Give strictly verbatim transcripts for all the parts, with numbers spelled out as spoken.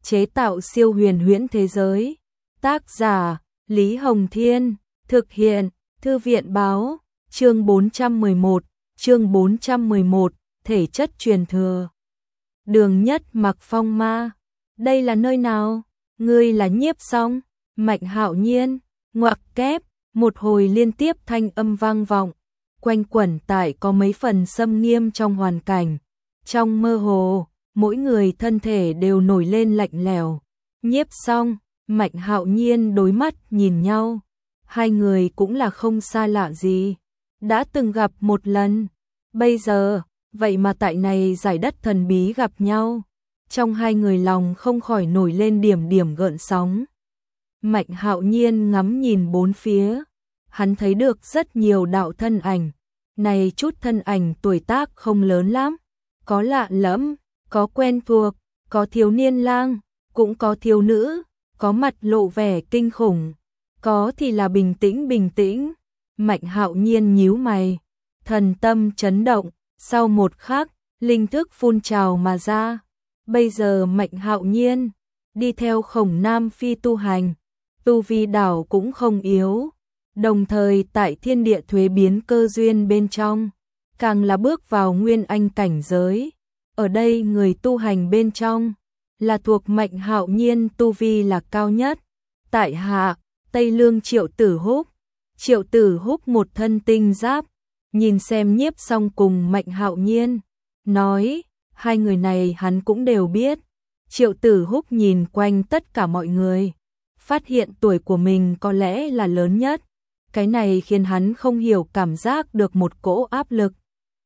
chế tạo siêu huyền huyễn thế giới. Tác giả Lý Hồng Thiên, thực hiện Thư viện Báo, chương bốn trăm mười một, chương bốn trăm mười một, thể chất truyền thừa. Đường Nhất Mặc phong ma, đây là nơi nào? Ngươi là Nhiếp Song? Mạnh Hạo Nhiên, ngoặc kép, một hồi liên tiếp thanh âm vang vọng, quanh quẩn tại có mấy phần xâm nghiêm trong hoàn cảnh. Trong mơ hồ, mỗi người thân thể đều nổi lên lạnh lẽo. Nhiếp Song, Mạnh Hạo Nhiên đối mắt nhìn nhau, hai người cũng là không xa lạ gì, đã từng gặp một lần, bây giờ, vậy mà tại này giải đất thần bí gặp nhau, trong hai người lòng không khỏi nổi lên điểm điểm gợn sóng. Mạnh Hạo Nhiên ngắm nhìn bốn phía, hắn thấy được rất nhiều đạo thân ảnh, này chút thân ảnh tuổi tác không lớn lắm, có lạ lẫm, có quen thuộc, có thiếu niên lang, cũng có thiếu nữ, có mặt lộ vẻ kinh khủng, có thì là bình tĩnh bình tĩnh. Mạnh Hạo Nhiên nhíu mày, thần tâm chấn động, sau một khắc, linh thức phun trào mà ra. Bây giờ Mạnh Hạo Nhiên đi theo Khổng Nam Phi tu hành, tu vi đảo cũng không yếu, đồng thời tại thiên địa thuế biến cơ duyên bên trong, càng là bước vào nguyên anh cảnh giới. Ở đây người tu hành bên trong là thuộc Mạnh Hạo Nhiên tu vi là cao nhất. Tại hạ, Tây Lương Triệu Tử Húc. Triệu Tử Húc một thân tinh giáp, nhìn xem Nhiếp Song cùng Mạnh Hạo Nhiên, nói, hai người này hắn cũng đều biết. Triệu Tử Húc nhìn quanh tất cả mọi người, phát hiện tuổi của mình có lẽ là lớn nhất. Cái này khiến hắn không hiểu cảm giác được một cỗ áp lực.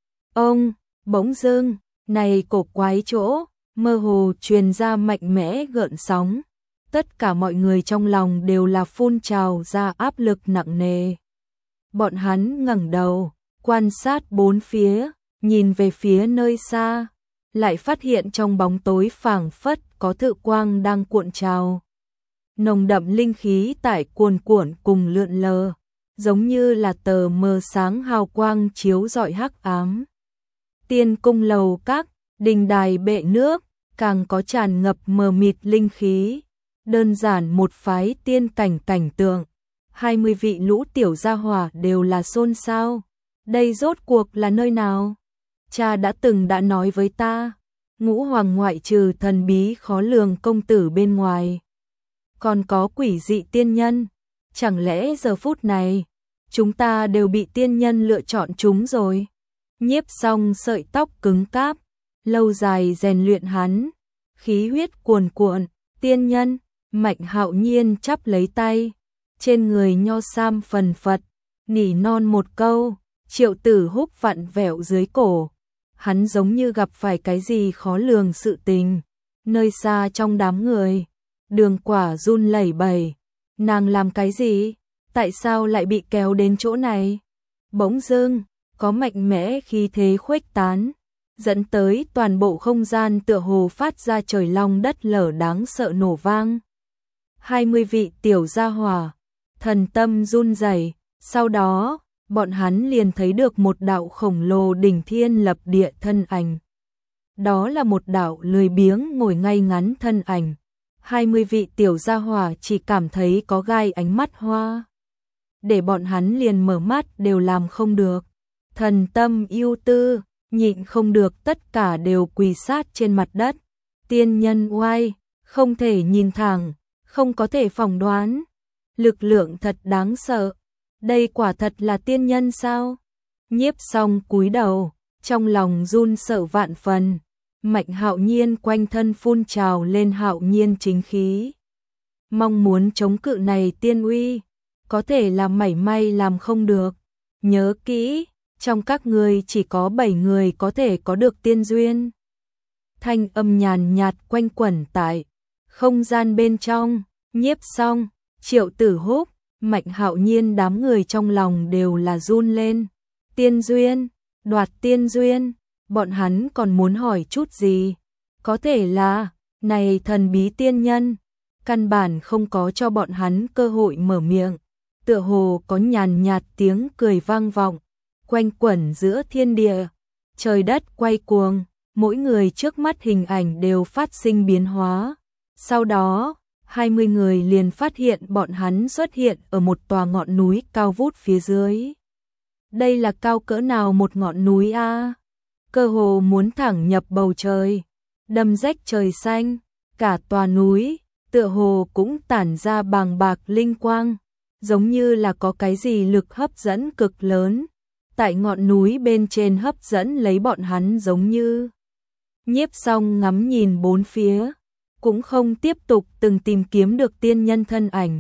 Ông, bỗng dưng, này cổ quái chỗ, mơ hồ truyền ra mạnh mẽ gợn sóng. Tất cả mọi người trong lòng đều là phun trào ra áp lực nặng nề. Bọn hắn ngẩng đầu, quan sát bốn phía, nhìn về phía nơi xa, lại phát hiện trong bóng tối phảng phất có thự quang đang cuộn trào. Nồng đậm linh khí tại cuồn cuộn cùng lượn lờ, giống như là tờ mờ sáng hào quang chiếu rọi hắc ám. Tiên cung lầu các, đình đài bệ nước, càng có tràn ngập mờ mịt linh khí. Đơn giản một phái tiên cảnh cảnh tượng, hai mươi vị lũ tiểu gia hỏa đều là xôn xao. Đây rốt cuộc là nơi nào? Cha đã từng đã nói với ta, Ngũ Hoàng ngoại trừ thần bí khó lường công tử bên ngoài, còn có quỷ dị tiên nhân. Chẳng lẽ giờ phút này, chúng ta đều bị tiên nhân lựa chọn chúng rồi? Nhiếp Song sợi tóc cứng cáp, lâu dài rèn luyện hắn, khí huyết cuồn cuộn, tiên nhân. Mạnh Hạo Nhiên chắp lấy tay, trên người nho sam phần phật, nỉ non một câu. Triệu Tử Húc vặn vẹo dưới cổ, hắn giống như gặp phải cái gì khó lường sự tình. Nơi xa trong đám người, Đường Quả run lẩy bẩy, nàng làm cái gì? Tại sao lại bị kéo đến chỗ này? Bỗng dưng, có mạnh mẽ khí thế khuếch tán, dẫn tới toàn bộ không gian tựa hồ phát ra trời long đất lở đáng sợ nổ vang. hai mươi vị tiểu gia hỏa, thần tâm run rẩy, sau đó, bọn hắn liền thấy được một đạo khổng lồ đỉnh thiên lập địa thân ảnh. Đó là một đạo lười biếng ngồi ngay ngắn thân ảnh. hai mươi vị tiểu gia hỏa chỉ cảm thấy có gai ánh mắt hoa. Để bọn hắn liền mở mắt đều làm không được. Thần tâm yêu tư, nhịn không được tất cả đều quỳ sát trên mặt đất. Tiên nhân oai, không thể nhìn thẳng, không có thể phỏng đoán. Lực lượng thật đáng sợ. Đây quả thật là tiên nhân sao? Nhiếp Song cúi đầu, trong lòng run sợ vạn phần. Mạnh Hạo Nhiên quanh thân phun trào lên hạo nhiên chính khí. Mong muốn chống cự này tiên uy, có thể là mảy may làm không được. Nhớ kỹ, trong các người chỉ có bảy người có thể có được tiên duyên. Thanh âm nhàn nhạt quanh quẩn tại không gian bên trong. Nhiếp Song, Triệu Tử Húc, Mạnh Hạo Nhiên đám người trong lòng đều là run lên. Tiên duyên, đoạt tiên duyên, bọn hắn còn muốn hỏi chút gì? Có thể là, này thần bí tiên nhân, căn bản không có cho bọn hắn cơ hội mở miệng. Tựa hồ có nhàn nhạt tiếng cười vang vọng, quanh quẩn giữa thiên địa. Trời đất quay cuồng, mỗi người trước mắt hình ảnh đều phát sinh biến hóa. Sau đó, hai mươi người liền phát hiện bọn hắn xuất hiện ở một tòa ngọn núi cao vút phía dưới. Đây là cao cỡ nào một ngọn núi a? Cơ hồ muốn thẳng nhập bầu trời, đâm rách trời xanh, cả tòa núi tựa hồ cũng tản ra bàng bạc linh quang, giống như là có cái gì lực hấp dẫn cực lớn, tại ngọn núi bên trên hấp dẫn lấy bọn hắn giống như. Nhiếp Song ngắm nhìn bốn phía, cũng không tiếp tục từng tìm kiếm được tiên nhân thân ảnh.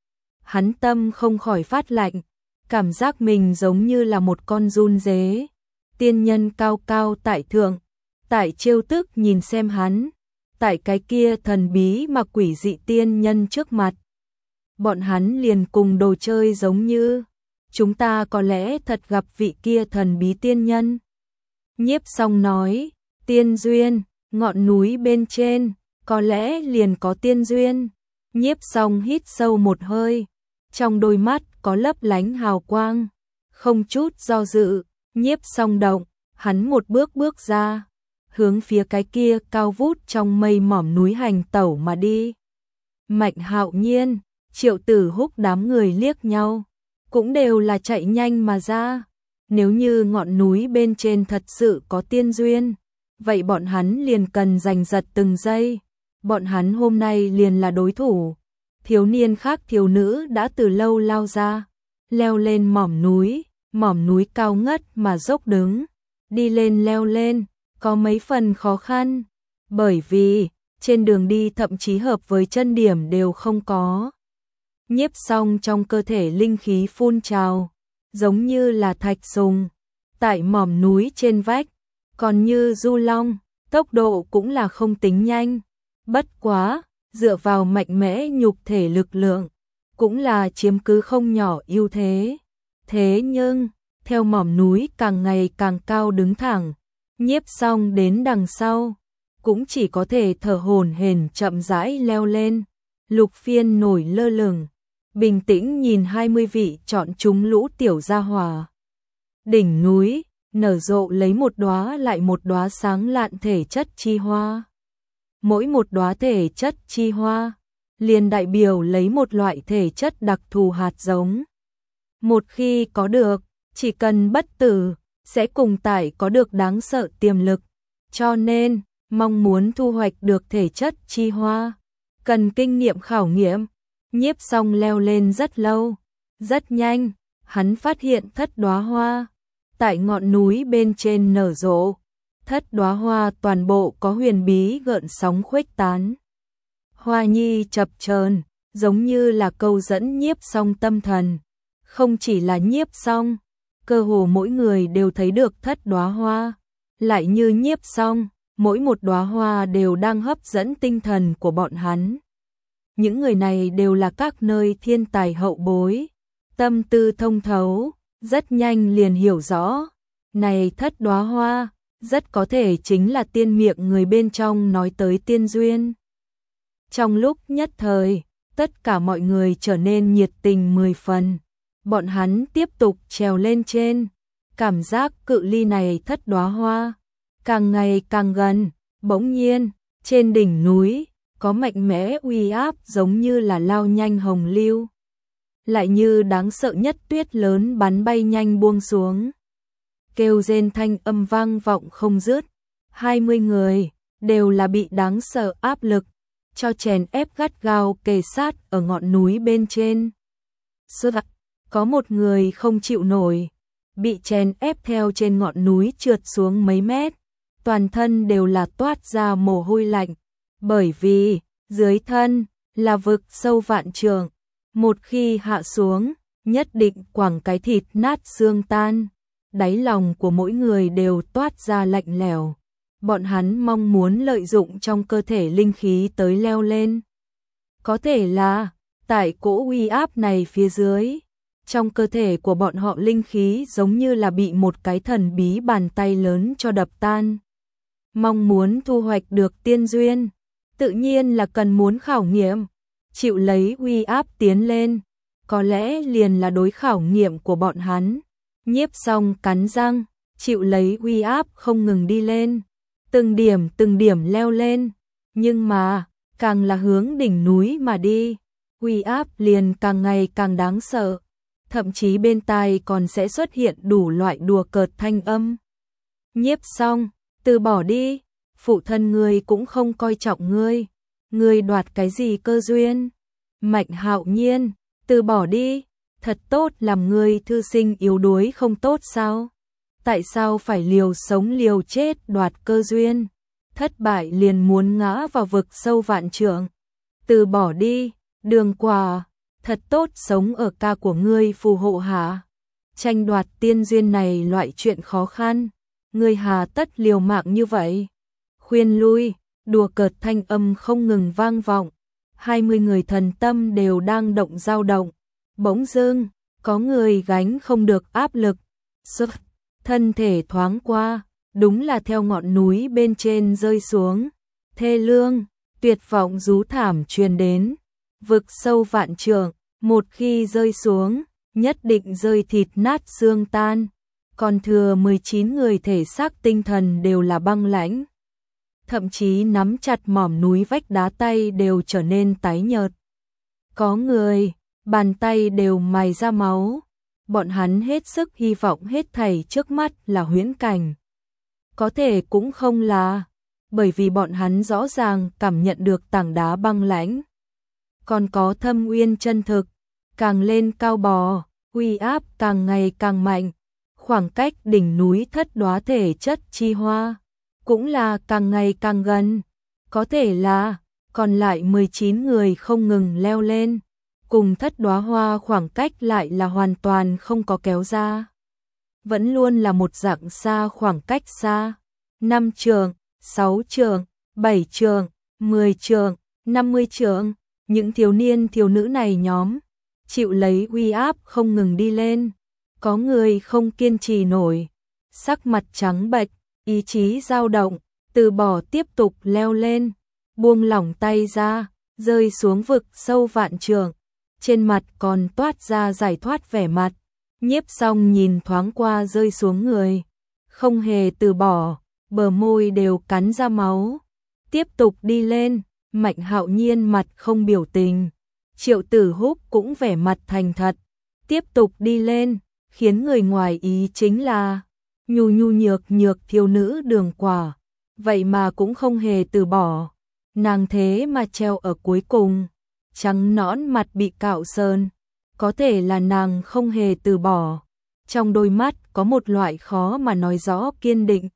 Hắn tâm không khỏi phát lạnh, cảm giác mình giống như là một con giun dế, tiên nhân cao cao tại thượng, tại trêu tức nhìn xem hắn, tại cái kia thần bí mà quỷ dị tiên nhân trước mặt. Bọn hắn liền cùng đồ chơi giống như, chúng ta có lẽ thật gặp vị kia thần bí tiên nhân. Nhiếp Song nói, tiên duyên, ngọn núi bên trên, có lẽ liền có tiên duyên. Nhiếp Song hít sâu một hơi, trong đôi mắt có lấp lánh hào quang, không chút do dự, Nhiếp Song động, hắn một bước bước ra, hướng phía cái kia cao vút trong mây mỏm núi hành tẩu mà đi. Mạnh Hạo Nhiên, Triệu Tử Húc đám người liếc nhau, cũng đều là chạy nhanh mà ra. Nếu như ngọn núi bên trên thật sự có tiên duyên, vậy bọn hắn liền cần giành giật từng giây. Bọn hắn hôm nay liền là đối thủ. Thiếu niên khác thiếu nữ đã từ lâu lao ra, leo lên mỏm núi, mỏm núi cao ngất mà dốc đứng, đi lên leo lên, có mấy phần khó khăn, bởi vì trên đường đi thậm chí hợp với chân điểm đều không có. Nhiếp Song trong cơ thể linh khí phun trào, giống như là thạch sùng, tại mỏm núi trên vách, còn như du long, tốc độ cũng là không tính nhanh, bất quá, dựa vào mạnh mẽ nhục thể lực lượng, cũng là chiếm cứ không nhỏ ưu thế. Thế nhưng, theo mỏm núi càng ngày càng cao đứng thẳng, Nhiếp Song đến đằng sau, cũng chỉ có thể thở hổn hển chậm rãi leo lên. Lục Phiên nổi lơ lửng, bình tĩnh nhìn hai mươi vị chọn chúng lũ tiểu gia hỏa. Đỉnh núi, nở rộ lấy một đóa lại một đóa sáng lạn thể chất chi hoa. Mỗi một đóa thể chất chi hoa, liền đại biểu lấy một loại thể chất đặc thù hạt giống. Một khi có được, chỉ cần bất tử, sẽ cùng tải có được đáng sợ tiềm lực. Cho nên, mong muốn thu hoạch được thể chất chi hoa, cần kinh nghiệm khảo nghiệm. Nhiếp Song leo lên rất lâu, rất nhanh, hắn phát hiện thất đóa hoa, tại ngọn núi bên trên nở rộ. Thất đóa hoa toàn bộ có huyền bí gợn sóng khuếch tán. Hoa nhi chập chờn, giống như là câu dẫn Nhiếp Song tâm thần. Không chỉ là Nhiếp Song, cơ hồ mỗi người đều thấy được thất đóa hoa. Lại như Nhiếp Song, mỗi một đóa hoa đều đang hấp dẫn tinh thần của bọn hắn. Những người này đều là các nơi thiên tài hậu bối, tâm tư thông thấu, rất nhanh liền hiểu rõ. Này thất đóa hoa, rất có thể chính là tiên miệng người bên trong nói tới tiên duyên. Trong lúc nhất thời, tất cả mọi người trở nên nhiệt tình mười phần. Bọn hắn tiếp tục trèo lên trên, cảm giác cự ly này thất đóa hoa càng ngày càng gần. Bỗng nhiên, trên đỉnh núi có mạnh mẽ uy áp giống như là lao nhanh hồng lưu, lại như đáng sợ nhất tuyết lớn bắn bay nhanh buông xuống. Kêu rên thanh âm vang vọng không dứt. Hai mươi người đều là bị đáng sợ áp lực cho chèn ép gắt gao kề sát ở ngọn núi bên trên. Suốt có một người không chịu nổi, bị chèn ép theo trên ngọn núi trượt xuống mấy mét, toàn thân đều là toát ra mồ hôi lạnh, bởi vì dưới thân là vực sâu vạn trượng, một khi hạ xuống, nhất định quẳng cái thịt nát xương tan. Đáy lòng của mỗi người đều toát ra lạnh lẽo. Bọn hắn mong muốn lợi dụng trong cơ thể linh khí tới leo lên. Có thể là, tại cỗ uy áp này phía dưới, trong cơ thể của bọn họ linh khí giống như là bị một cái thần bí bàn tay lớn cho đập tan. Mong muốn thu hoạch được tiên duyên, tự nhiên là cần muốn khảo nghiệm, chịu lấy uy áp tiến lên, có lẽ liền là đối khảo nghiệm của bọn hắn. Nhiếp Song cắn răng, chịu lấy uy áp không ngừng đi lên, từng điểm từng điểm leo lên, nhưng mà, càng là hướng đỉnh núi mà đi, uy áp liền càng ngày càng đáng sợ, thậm chí bên tai còn sẽ xuất hiện đủ loại đùa cợt thanh âm. Nhiếp Song, từ bỏ đi, phụ thân ngươi cũng không coi trọng ngươi, ngươi đoạt cái gì cơ duyên? Mạnh Hạo Nhiên, từ bỏ đi, thật tốt làm ngươi thư sinh yếu đuối không tốt sao? Tại sao phải liều sống liều chết đoạt cơ duyên? Thất bại liền muốn ngã vào vực sâu vạn trượng. Từ bỏ đi, Đường Quả, thật tốt sống ở ca của ngươi phù hộ hạ. Tranh đoạt tiên duyên này loại chuyện khó khăn, ngươi hà tất liều mạng như vậy? Khuyên lui, đùa cợt thanh âm không ngừng vang vọng, hai mươi người thần tâm đều đang động dao động. Bỗng dưng, có người gánh không được áp lực, sức thân thể thoáng qua, đúng là theo ngọn núi bên trên rơi xuống. Thê lương, tuyệt vọng rú thảm truyền đến, vực sâu vạn trượng, một khi rơi xuống, nhất định rơi thịt nát xương tan. Còn thừa mười chín người thể xác tinh thần đều là băng lãnh, thậm chí nắm chặt mỏm núi vách đá tay đều trở nên tái nhợt. Có người, bàn tay đều mài ra máu, bọn hắn hết sức hy vọng hết thảy trước mắt là huyễn cảnh. Có thể cũng không là, bởi vì bọn hắn rõ ràng cảm nhận được tảng đá băng lãnh. Còn có thâm uyên chân thực, càng lên cao bò, uy áp càng ngày càng mạnh, khoảng cách đỉnh núi thất đóa thể chất chi hoa cũng là càng ngày càng gần. Có thể là, còn lại mười chín người không ngừng leo lên, cùng thất đóa hoa khoảng cách lại là hoàn toàn không có kéo ra. Vẫn luôn là một dạng xa khoảng cách xa. năm trượng, sáu trượng, bảy trượng, mười trượng, năm mươi trượng, những thiếu niên thiếu nữ này nhóm, chịu lấy uy áp không ngừng đi lên. Có người không kiên trì nổi, sắc mặt trắng bệch, ý chí dao động, từ bỏ tiếp tục leo lên, buông lỏng tay ra, rơi xuống vực sâu vạn trượng, trên mặt còn toát ra giải thoát vẻ mặt. Nhiếp Song nhìn thoáng qua rơi xuống người, không hề từ bỏ, bờ môi đều cắn ra máu, tiếp tục đi lên. Mạnh Hạo Nhiên mặt không biểu tình, Triệu Tử Húc cũng vẻ mặt thành thật, tiếp tục đi lên. Khiến người ngoài ý chính là nhu nhu nhược nhược thiếu nữ Đường Quả, vậy mà cũng không hề từ bỏ, nàng thế mà treo ở cuối cùng, trắng nõn mặt bị cạo sơn, có thể là nàng không hề từ bỏ. Trong đôi mắt có một loại khó mà nói rõ kiên định.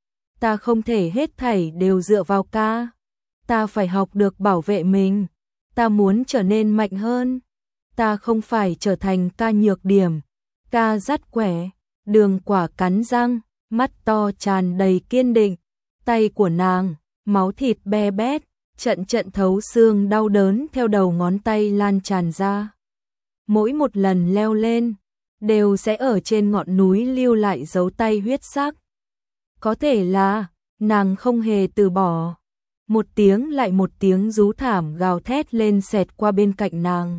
Ta không thể hết thảy đều dựa vào ca, ta phải học được bảo vệ mình, ta muốn trở nên mạnh hơn, ta không phải trở thành ca nhược điểm. Ca dắt quẻ, Đường Quả cắn răng, mắt to tràn đầy kiên định, tay của nàng, máu thịt be bét, trận trận thấu xương đau đớn theo đầu ngón tay lan tràn ra. Mỗi một lần leo lên, đều sẽ ở trên ngọn núi lưu lại dấu tay huyết sắc. Có thể là, nàng không hề từ bỏ. Một tiếng lại một tiếng rú thảm gào thét lên xẹt qua bên cạnh nàng.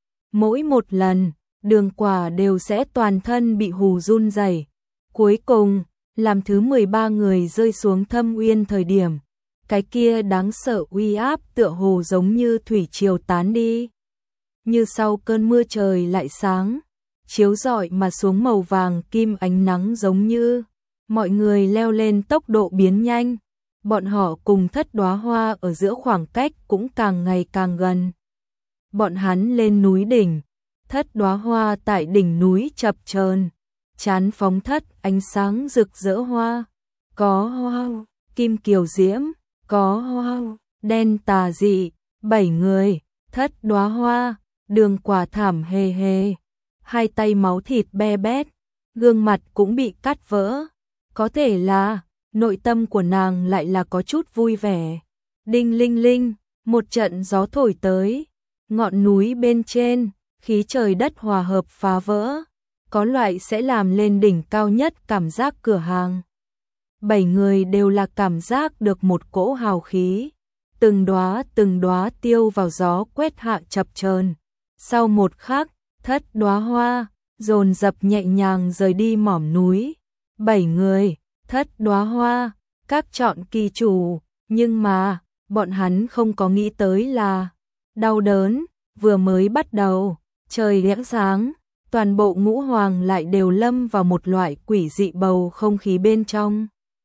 Mỗi một lần, Đường Quả đều sẽ toàn thân bị hù run rẩy. Cuối cùng, làm thứ mười ba người rơi xuống thâm uyên thời điểm, cái kia đáng sợ uy áp tựa hồ giống như thủy triều tán đi. Như sau cơn mưa trời lại sáng, chiếu rọi mà xuống màu vàng kim ánh nắng giống như. Mọi người leo lên tốc độ biến nhanh, bọn họ cùng thất đóa hoa ở giữa khoảng cách cũng càng ngày càng gần. Bọn hắn lên núi đỉnh, thất đóa hoa tại đỉnh núi chập chờn, chán phóng thất ánh sáng rực rỡ hoa, có hoa kim kiều diễm, có hoa đen tà dị. Bảy người, thất đóa hoa, Đường Quả thảm hề hề, hai tay máu thịt be bét, gương mặt cũng bị cắt vỡ. Có thể là nội tâm của nàng lại là có chút vui vẻ. Đinh linh linh, một trận gió thổi tới, ngọn núi bên trên, khí trời đất hòa hợp phá vỡ, có loại sẽ làm lên đỉnh cao nhất cảm giác cửa hàng. Bảy người đều là cảm giác được một cỗ hào khí, từng đóa từng đóa tiêu vào gió quét hạ chập chờn. Sau một khắc, thất đóa hoa dồn dập nhẹ nhàng rời đi mỏm núi. Bảy người, thất đóa hoa, các chọn kỳ chủ, nhưng mà bọn hắn không có nghĩ tới là đau đớn vừa mới bắt đầu, trời lẽ sáng, toàn bộ ngũ hoàng lại đều lâm vào một loại quỷ dị bầu không khí bên trong.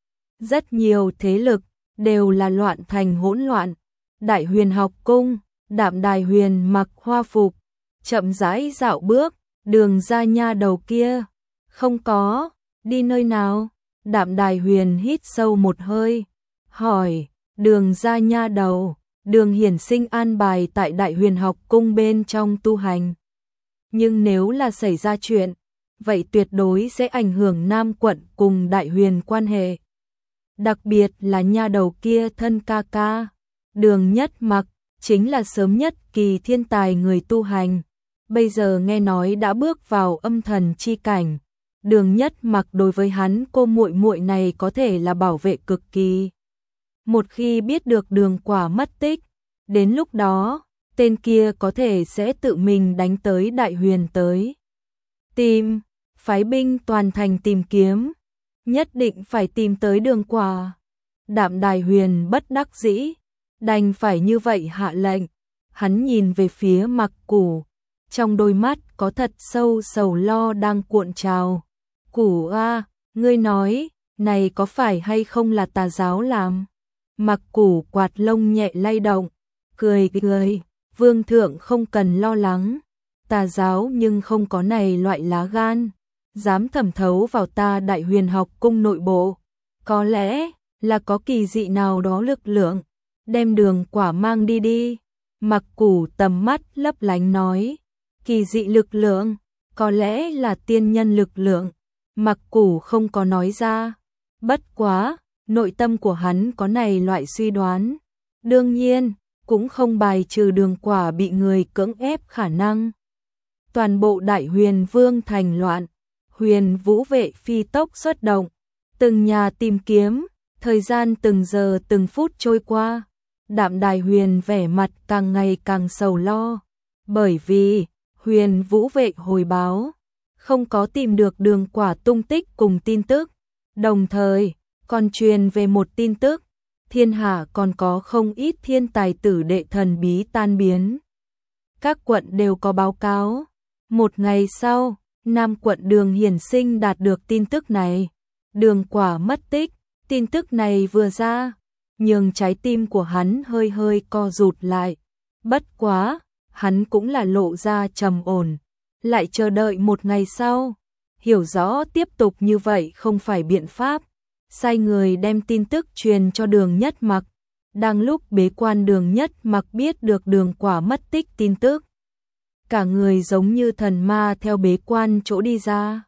Rất nhiều thế lực đều là loạn thành hỗn loạn. Đại Huyền học cung, Đạm Đài Huyền mặc hoa phục, chậm rãi dạo bước, Đường ra nha đầu kia, không có, đi nơi nào? Đạm Đài Huyền hít sâu một hơi, hỏi, Đường ra nha đầu, Đường Hiển Sinh an bài tại Đại Huyền học cung bên trong tu hành. Nhưng nếu là xảy ra chuyện, vậy tuyệt đối sẽ ảnh hưởng Nam quận cùng Đại Huyền quan hệ. Đặc biệt là nha đầu kia thân ca ca, Đường Nhất Mặc, chính là sớm nhất kỳ thiên tài người tu hành. Bây giờ nghe nói đã bước vào âm thần chi cảnh. Đường Nhất Mặc đối với hắn cô muội muội này có thể là bảo vệ cực kỳ. Một khi biết được Đường Quả mất tích, đến lúc đó, tên kia có thể sẽ tự mình đánh tới Đại Huyền tới. Tìm, phái binh toàn thành tìm kiếm, nhất định phải tìm tới Đường Quả. Đạm Đài Huyền bất đắc dĩ, đành phải như vậy hạ lệnh. Hắn nhìn về phía Mặc Củ, trong đôi mắt có thật sâu sầu lo đang cuộn trào. Củ a, ngươi nói, này có phải hay không là tà giáo làm? Mặc Củ quạt lông nhẹ lay động, cười cười, vương thượng không cần lo lắng, tà giáo nhưng không có này loại lá gan, dám thẩm thấu vào ta Đại Huyền học cung nội bộ, có lẽ là có kỳ dị nào đó lực lượng, đem Đường Quả mang đi đi. Mặc Củ tầm mắt lấp lánh nói, kỳ dị lực lượng, có lẽ là tiên nhân lực lượng. Mặc Củ không có nói ra, bất quá, nội tâm của hắn có này loại suy đoán. Đương nhiên, cũng không bài trừ Đường Quả bị người cưỡng ép khả năng. Toàn bộ Đại Huyền Vương thành loạn, Huyền Vũ vệ phi tốc xuất động, từng nhà tìm kiếm, thời gian từng giờ từng phút trôi qua. Đạm Đài Huyền vẻ mặt càng ngày càng sầu lo, bởi vì Huyền Vũ vệ hồi báo không có tìm được Đường Quả tung tích cùng tin tức, đồng thời còn truyền về một tin tức, thiên hạ còn có không ít thiên tài tử đệ thần bí tan biến. Các quận đều có báo cáo. Một ngày sau, Nam quận Đường Hiển Sinh đạt được tin tức này, Đường Quả mất tích. Tin tức này vừa ra, nhưng trái tim của hắn hơi hơi co rụt lại. Bất quá, hắn cũng là lộ ra trầm ổn, lại chờ đợi một ngày sau, hiểu rõ tiếp tục như vậy không phải biện pháp, sai người đem tin tức truyền cho Đường Nhất Mặc. Đang lúc bế quan, Đường Nhất Mặc biết được Đường Quả mất tích tin tức, cả người giống như thần ma theo bế quan chỗ đi ra.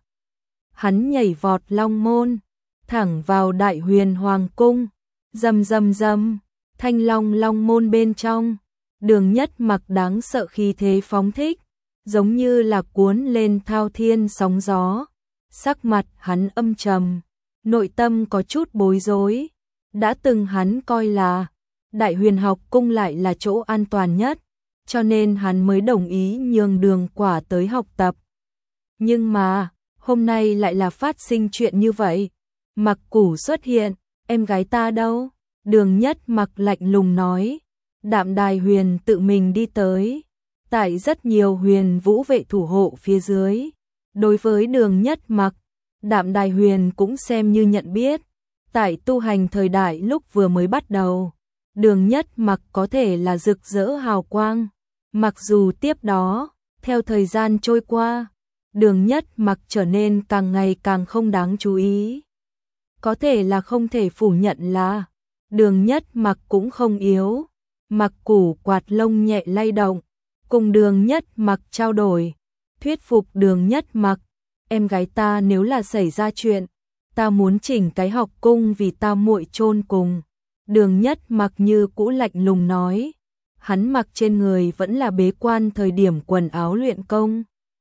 Hắn nhảy vọt long môn, thẳng vào Đại Huyền hoàng cung, rầm rầm rầm, thanh long long môn bên trong, Đường Nhất Mặc đáng sợ khí thế phóng thích, giống như là cuốn lên thao thiên sóng gió. Sắc mặt hắn âm trầm, nội tâm có chút bối rối. Đã từng hắn coi là Đại Huyền học cung lại là chỗ an toàn nhất, cho nên hắn mới đồng ý nhường Đường Quả tới học tập. Nhưng mà, hôm nay lại là phát sinh chuyện như vậy. Mặc Củ xuất hiện, em gái ta đâu? Đường Nhất Mặc lạnh lùng nói. Đạm Đài Huyền tự mình đi tới, tại rất nhiều Huyền Vũ vệ thủ hộ phía dưới. Đối với Đường Nhất Mặc, Đạm Đài Huyền cũng xem như nhận biết. Tại tu hành thời đại lúc vừa mới bắt đầu, Đường Nhất Mặc có thể là rực rỡ hào quang. Mặc dù tiếp đó, theo thời gian trôi qua, Đường Nhất Mặc trở nên càng ngày càng không đáng chú ý. Có thể là không thể phủ nhận là Đường Nhất Mặc cũng không yếu. Mặc Củ quạt lông nhẹ lay động, cùng Đường Nhất Mặc trao đổi, thuyết phục Đường Nhất Mặc, em gái ta nếu là xảy ra chuyện, ta muốn chỉnh cái học cung vì ta muội chôn cùng. Đường Nhất Mặc như cũ lạnh lùng nói, hắn mặc trên người vẫn là bế quan thời điểm quần áo luyện công.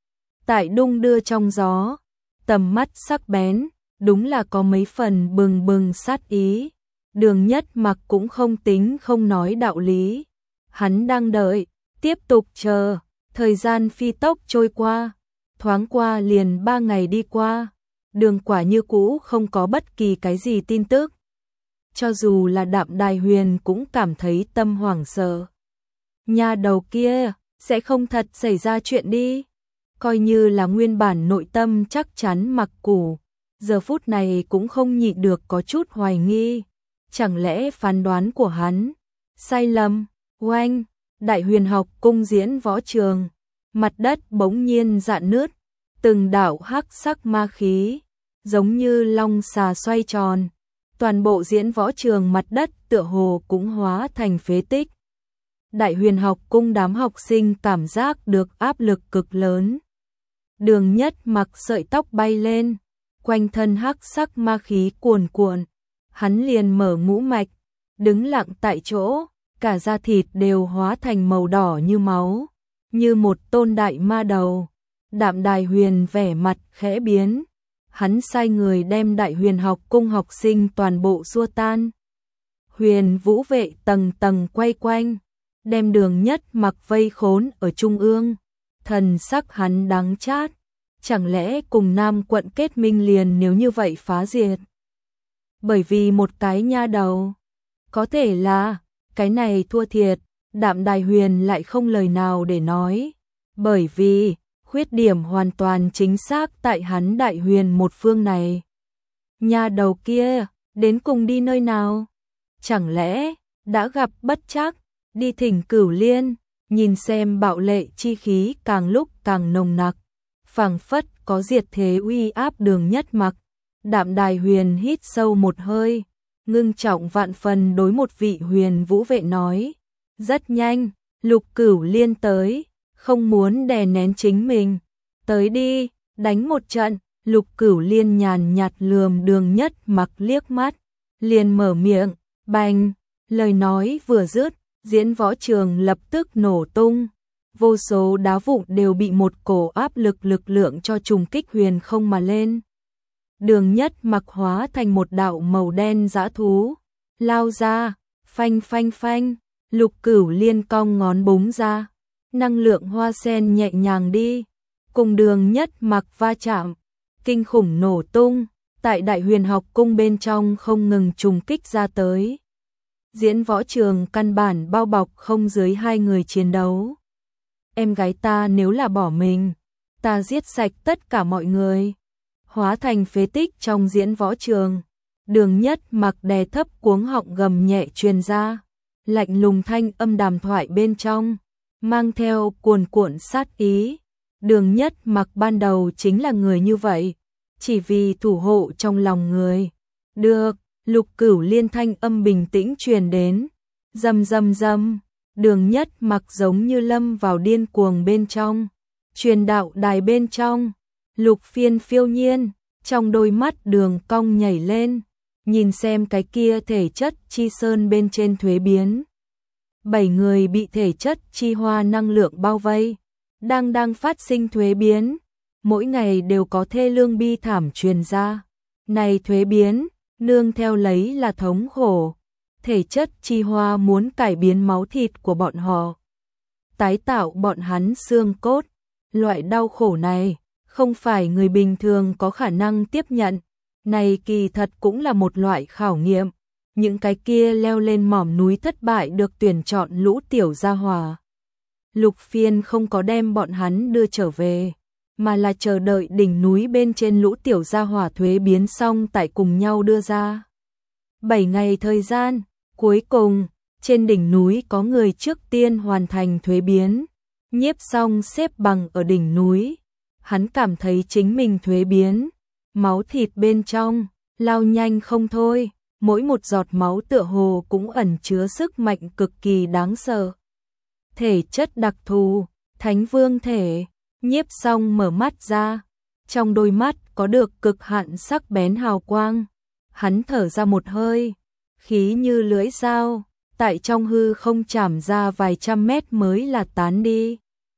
Tại đung đưa trong gió, tầm mắt sắc bén, đúng là có mấy phần bừng bừng sát ý. Đường Nhất Mặc cũng không tính không nói đạo lý. Hắn đang đợi, tiếp tục chờ, thời gian phi tốc trôi qua, thoáng qua liền ba ngày đi qua. Đường Quả như cũ không có bất kỳ cái gì tin tức. cho dù là Đạm Đài Huyền cũng cảm thấy tâm hoảng sợ. Nhà đầu kia, sẽ không thật xảy ra chuyện đi. Coi như là nguyên bản nội tâm chắc chắn Mặc Củ, giờ phút này cũng không nhịn được có chút hoài nghi. Chẳng lẽ phán đoán của hắn sai lầm? Oanh, Đại Huyền học cung diễn võ trường, mặt đất bỗng nhiên rạn nứt, từng đạo hắc sắc ma khí, giống như long xà xoay tròn. Toàn bộ diễn võ trường mặt đất tựa hồ cũng hóa thành phế tích. Đại Huyền học cung đám học sinh cảm giác được áp lực cực lớn. Đường Nhất Mặc sợi tóc bay lên, quanh thân hắc sắc ma khí cuồn cuộn, hắn liền mở ngũ mạch, đứng lặng tại chỗ, cả da thịt đều hóa thành màu đỏ như máu, như một tôn đại ma đầu. Đạm Đài Huyền vẻ mặt khẽ biến, hắn sai người đem Đại Huyền học cung học sinh toàn bộ xua tan. Huyền vũ vệ tầng tầng quay quanh, đem Đường Nhất Mặc vây khốn ở trung ương. Thần sắc hắn đắng chát, chẳng lẽ cùng Nam quận kết minh liền nếu như vậy phá diệt? Bởi vì một cái nha đầu, có thể là cái này thua thiệt. Đạm Đài Huyền lại không lời nào để nói, bởi vì khuyết điểm hoàn toàn chính xác tại hắn Đại Huyền một phương này. Nha đầu kia đến cùng đi nơi nào? Chẳng lẽ đã gặp bất trắc, đi Thỉnh Cửu Liên? Nhìn xem bạo lệ chi khí càng lúc càng nồng nặc, phảng phất có diệt thế uy áp Đường Nhất Mặc. Đạm Đài Huyền hít sâu một hơi, ngưng trọng vạn phần đối một vị huyền vũ vệ nói. Rất nhanh, Lục Cửu Liên tới, không muốn đè nén chính mình. Tới đi, đánh một trận. Lục Cửu Liên nhàn nhạt lườm Đường Nhất Mặc liếc mắt, liền mở miệng, bành, lời nói vừa dứt, diễn võ trường lập tức nổ tung, vô số đá vụn đều bị một cổ áp lực lực lượng cho trùng kích huyền không mà lên. Đường Nhất Mặc hóa thành một đạo màu đen dã thú, lao ra, phanh phanh phanh, Lục Cửu Liên cong ngón búng ra, năng lượng hoa sen nhẹ nhàng đi, cùng Đường Nhất Mặc va chạm, kinh khủng nổ tung, tại Đại Huyền học cung bên trong không ngừng trùng kích ra tới. Diễn võ trường căn bản bao bọc không dưới hai người chiến đấu. Em gái ta nếu là bỏ mình, ta giết sạch tất cả mọi người. Hóa thành phế tích trong diễn võ trường, Đường Nhất Mặc đè thấp cuống họng gầm nhẹ truyền ra, lạnh lùng thanh âm đàm thoại bên trong, mang theo cuồn cuộn sát ý. Đường Nhất Mặc ban đầu chính là người như vậy, chỉ vì thủ hộ trong lòng người. Được, Lục Cửu Liên thanh âm bình tĩnh truyền đến, rầm rầm rầm, Đường Nhất Mặc giống như lâm vào điên cuồng bên trong. Truyền đạo đài bên trong, Lục Phiên phiêu nhiên, trong đôi mắt đường cong nhảy lên, nhìn xem cái kia thể chất chi sơn bên trên thuế biến. Bảy người bị thể chất chi hoa năng lượng bao vây, đang đang phát sinh thuế biến, mỗi ngày đều có thê lương bi thảm truyền ra. Này thuế biến, nương theo lấy là thống khổ, thể chất chi hoa muốn cải biến máu thịt của bọn họ, tái tạo bọn hắn xương cốt. Loại đau khổ này, không phải người bình thường có khả năng tiếp nhận, này kỳ thật cũng là một loại khảo nghiệm. Những cái kia leo lên mỏm núi thất bại được tuyển chọn lũ tiểu gia hỏa. Lục Phiên không có đem bọn hắn đưa trở về, mà là chờ đợi đỉnh núi bên trên lũ tiểu gia hỏa thuế biến xong tại cùng nhau đưa ra. Bảy ngày thời gian, cuối cùng, trên đỉnh núi có người trước tiên hoàn thành thuế biến. Nhiếp Song xếp bằng ở đỉnh núi, hắn cảm thấy chính mình thuế biến, máu thịt bên trong, lao nhanh không thôi, mỗi một giọt máu tựa hồ cũng ẩn chứa sức mạnh cực kỳ đáng sợ. Thể chất đặc thù, Thánh Vương thể. Nhiếp Song mở mắt ra, trong đôi mắt có được cực hạn sắc bén hào quang. Hắn thở ra một hơi, khí như lưỡi dao, tại trong hư không chảm ra vài trăm mét mới là tán đi.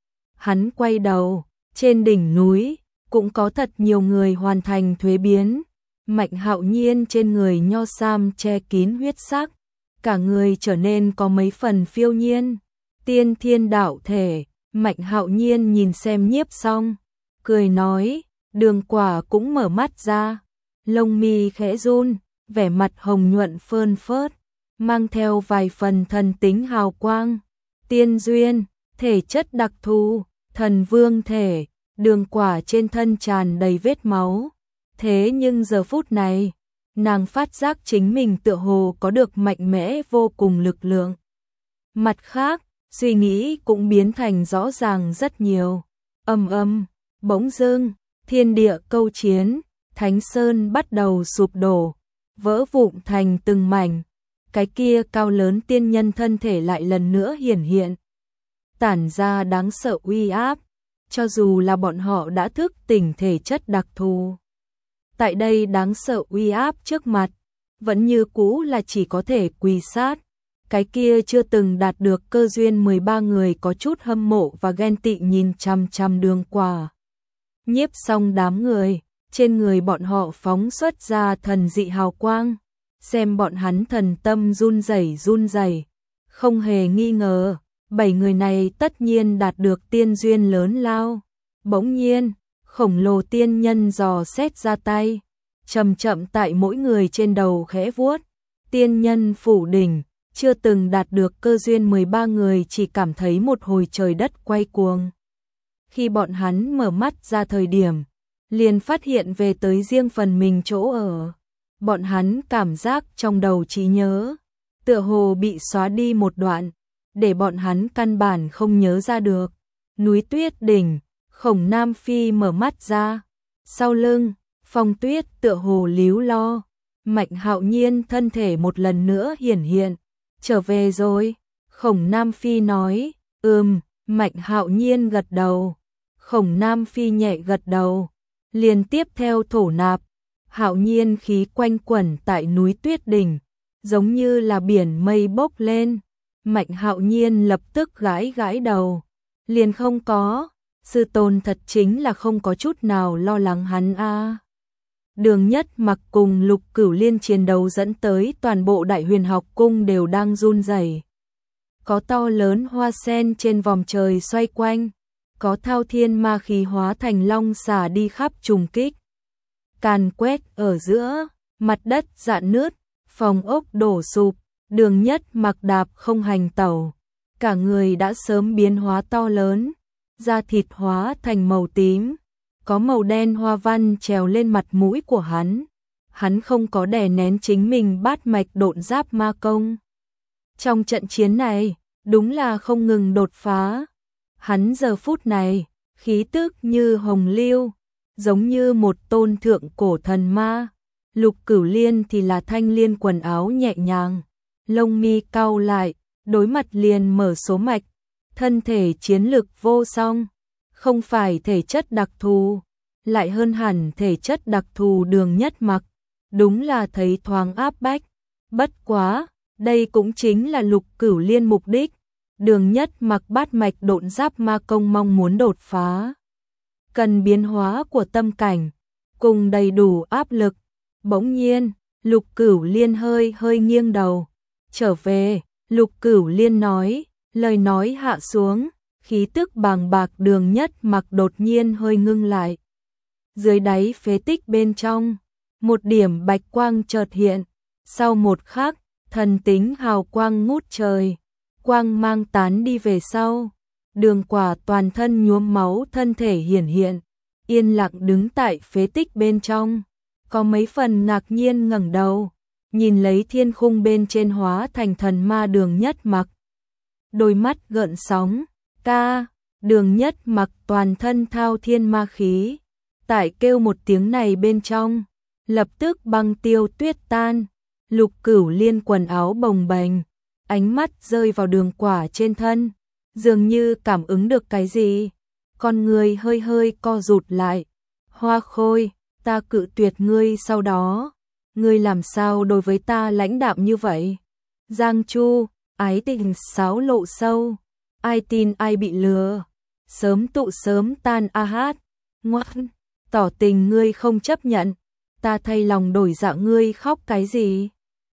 Hắn quay đầu, trên đỉnh núi cũng có thật nhiều người hoàn thành thuế biến. Mạnh Hạo Nhiên trên người nho sam che kín huyết sắc, cả người trở nên có mấy phần phiêu nhiên. Tiên thiên đạo thể. Mạnh Hạo Nhiên nhìn xem Nhiếp Song, cười nói, Đường Quả cũng mở mắt ra, lông mi khẽ run, vẻ mặt hồng nhuận phơn phớt, mang theo vài phần thần tính hào quang. Tiên duyên, thể chất đặc thù, thần vương thể, đường quả trên thân tràn đầy vết máu. Thế nhưng giờ phút này, nàng phát giác chính mình tựa hồ có được mạnh mẽ vô cùng lực lượng. Mặt khác, suy nghĩ cũng biến thành rõ ràng rất nhiều. Ầm ầm, bỗng dưng, thiên địa câu chiến, Thánh Sơn bắt đầu sụp đổ, vỡ vụn thành từng mảnh. Cái kia cao lớn tiên nhân thân thể lại lần nữa hiển hiện, tản ra đáng sợ uy áp, cho dù là bọn họ đã thức tỉnh thể chất đặc thù. Tại đây đáng sợ uy áp trước mặt, vẫn như cũ là chỉ có thể quỳ sát. Cái kia chưa từng đạt được cơ duyên mười ba người có chút hâm mộ và ghen tị nhìn chằm chằm Đường Quả. Nhiếp xong đám người, trên người bọn họ phóng xuất ra thần dị hào quang, xem bọn hắn thần tâm run rẩy run rẩy. Không hề nghi ngờ, bảy người này tất nhiên đạt được tiên duyên lớn lao. Bỗng nhiên, khổng lồ tiên nhân dò xét ra tay, chậm chậm tại mỗi người trên đầu khẽ vuốt. Tiên nhân phủ đỉnh, chưa từng đạt được cơ duyên mười ba người chỉ cảm thấy một hồi trời đất quay cuồng. Khi bọn hắn mở mắt ra thời điểm, liền phát hiện về tới riêng phần mình chỗ ở. Bọn hắn cảm giác trong đầu trí nhớ, tựa hồ bị xóa đi một đoạn, để bọn hắn căn bản không nhớ ra được. Núi Tuyết đỉnh, Khổng Nam Phi mở mắt ra, sau lưng, Phong Tuyết tựa hồ líu lo. Mạnh Hạo Nhiên thân thể một lần nữa hiển hiện, trở về rồi. Khổng Nam Phi nói, ừm, Mạnh Hạo Nhiên gật đầu. Khổng Nam Phi nhẹ gật đầu, liền tiếp theo thổ nạp. Hạo Nhiên khí quanh quẩn tại núi Tuyết đỉnh, giống như là biển mây bốc lên. Mạnh Hạo Nhiên lập tức gãi gãi đầu, liền không có, sư tôn thật chính là không có chút nào lo lắng hắn a. À. Đường Nhất Mặc cùng Lục Cửu Liên chiến đấu dẫn tới toàn bộ Đại Huyền Học Cung đều đang run rẩy. Có to lớn hoa sen trên vòm trời xoay quanh, có thao thiên ma khí hóa thành long xà đi khắp trùng kích. Càn quét ở giữa, mặt đất rạn nứt, phòng ốc đổ sụp. Đường Nhất Mặc đạp không hành tẩu, cả người đã sớm biến hóa to lớn, da thịt hóa thành màu tím, có màu đen hoa văn trèo lên mặt mũi của hắn. Hắn không có đè nén chính mình bát mạch độn giáp ma công. Trong trận chiến này, đúng là không ngừng đột phá. Hắn giờ phút này, khí tức như hồng lưu, giống như một tôn thượng cổ thần ma. Lục Cửu Liên thì là thanh liên quần áo nhẹ nhàng, lông mi cau lại, đối mặt liền mở số mạch, thân thể chiến lực vô song, không phải thể chất đặc thù, lại hơn hẳn thể chất đặc thù Đường Nhất Mặc, đúng là thấy thoáng áp bách. Bất quá, đây cũng chính là Lục Cửu Liên mục đích. Đường Nhất Mặc bát mạch độn giáp ma công mong muốn đột phá, cần biến hóa của tâm cảnh, cùng đầy đủ áp lực. Bỗng nhiên, Lục Cửu Liên hơi hơi nghiêng đầu. Trở về, Lục Cửu Liên nói, lời nói hạ xuống, khí tức bàng bạc Đường Nhất Mặc đột nhiên hơi ngưng lại. Dưới đáy phế tích bên trong, một điểm bạch quang chợt hiện, sau một khắc, thần tính hào quang ngút trời, quang mang tán đi về sau. Đường Quả toàn thân nhuốm máu thân thể hiển hiện, yên lặng đứng tại phế tích bên trong, có mấy phần ngạc nhiên ngẩng đầu, nhìn lấy thiên khung bên trên hóa thành thần ma Đường Nhất Mặc. Đôi mắt gợn sóng, ca, Đường Nhất Mặc toàn thân thao thiên ma khí, tại kêu một tiếng này bên trong, lập tức băng tiêu tuyết tan. Lục Cửu Liên quần áo bồng bềnh, ánh mắt rơi vào Đường Quả trên thân, dường như cảm ứng được cái gì, con người hơi hơi co rụt lại. Hoa Khôi, ta cự tuyệt ngươi sau đó, ngươi làm sao đối với ta lãnh đạm như vậy? Giang Chu, ái tình sáo lộ sâu, ai tin ai bị lừa, sớm tụ sớm tan a hát, ngoan, tỏ tình ngươi không chấp nhận, ta thay lòng đổi dạ ngươi khóc cái gì?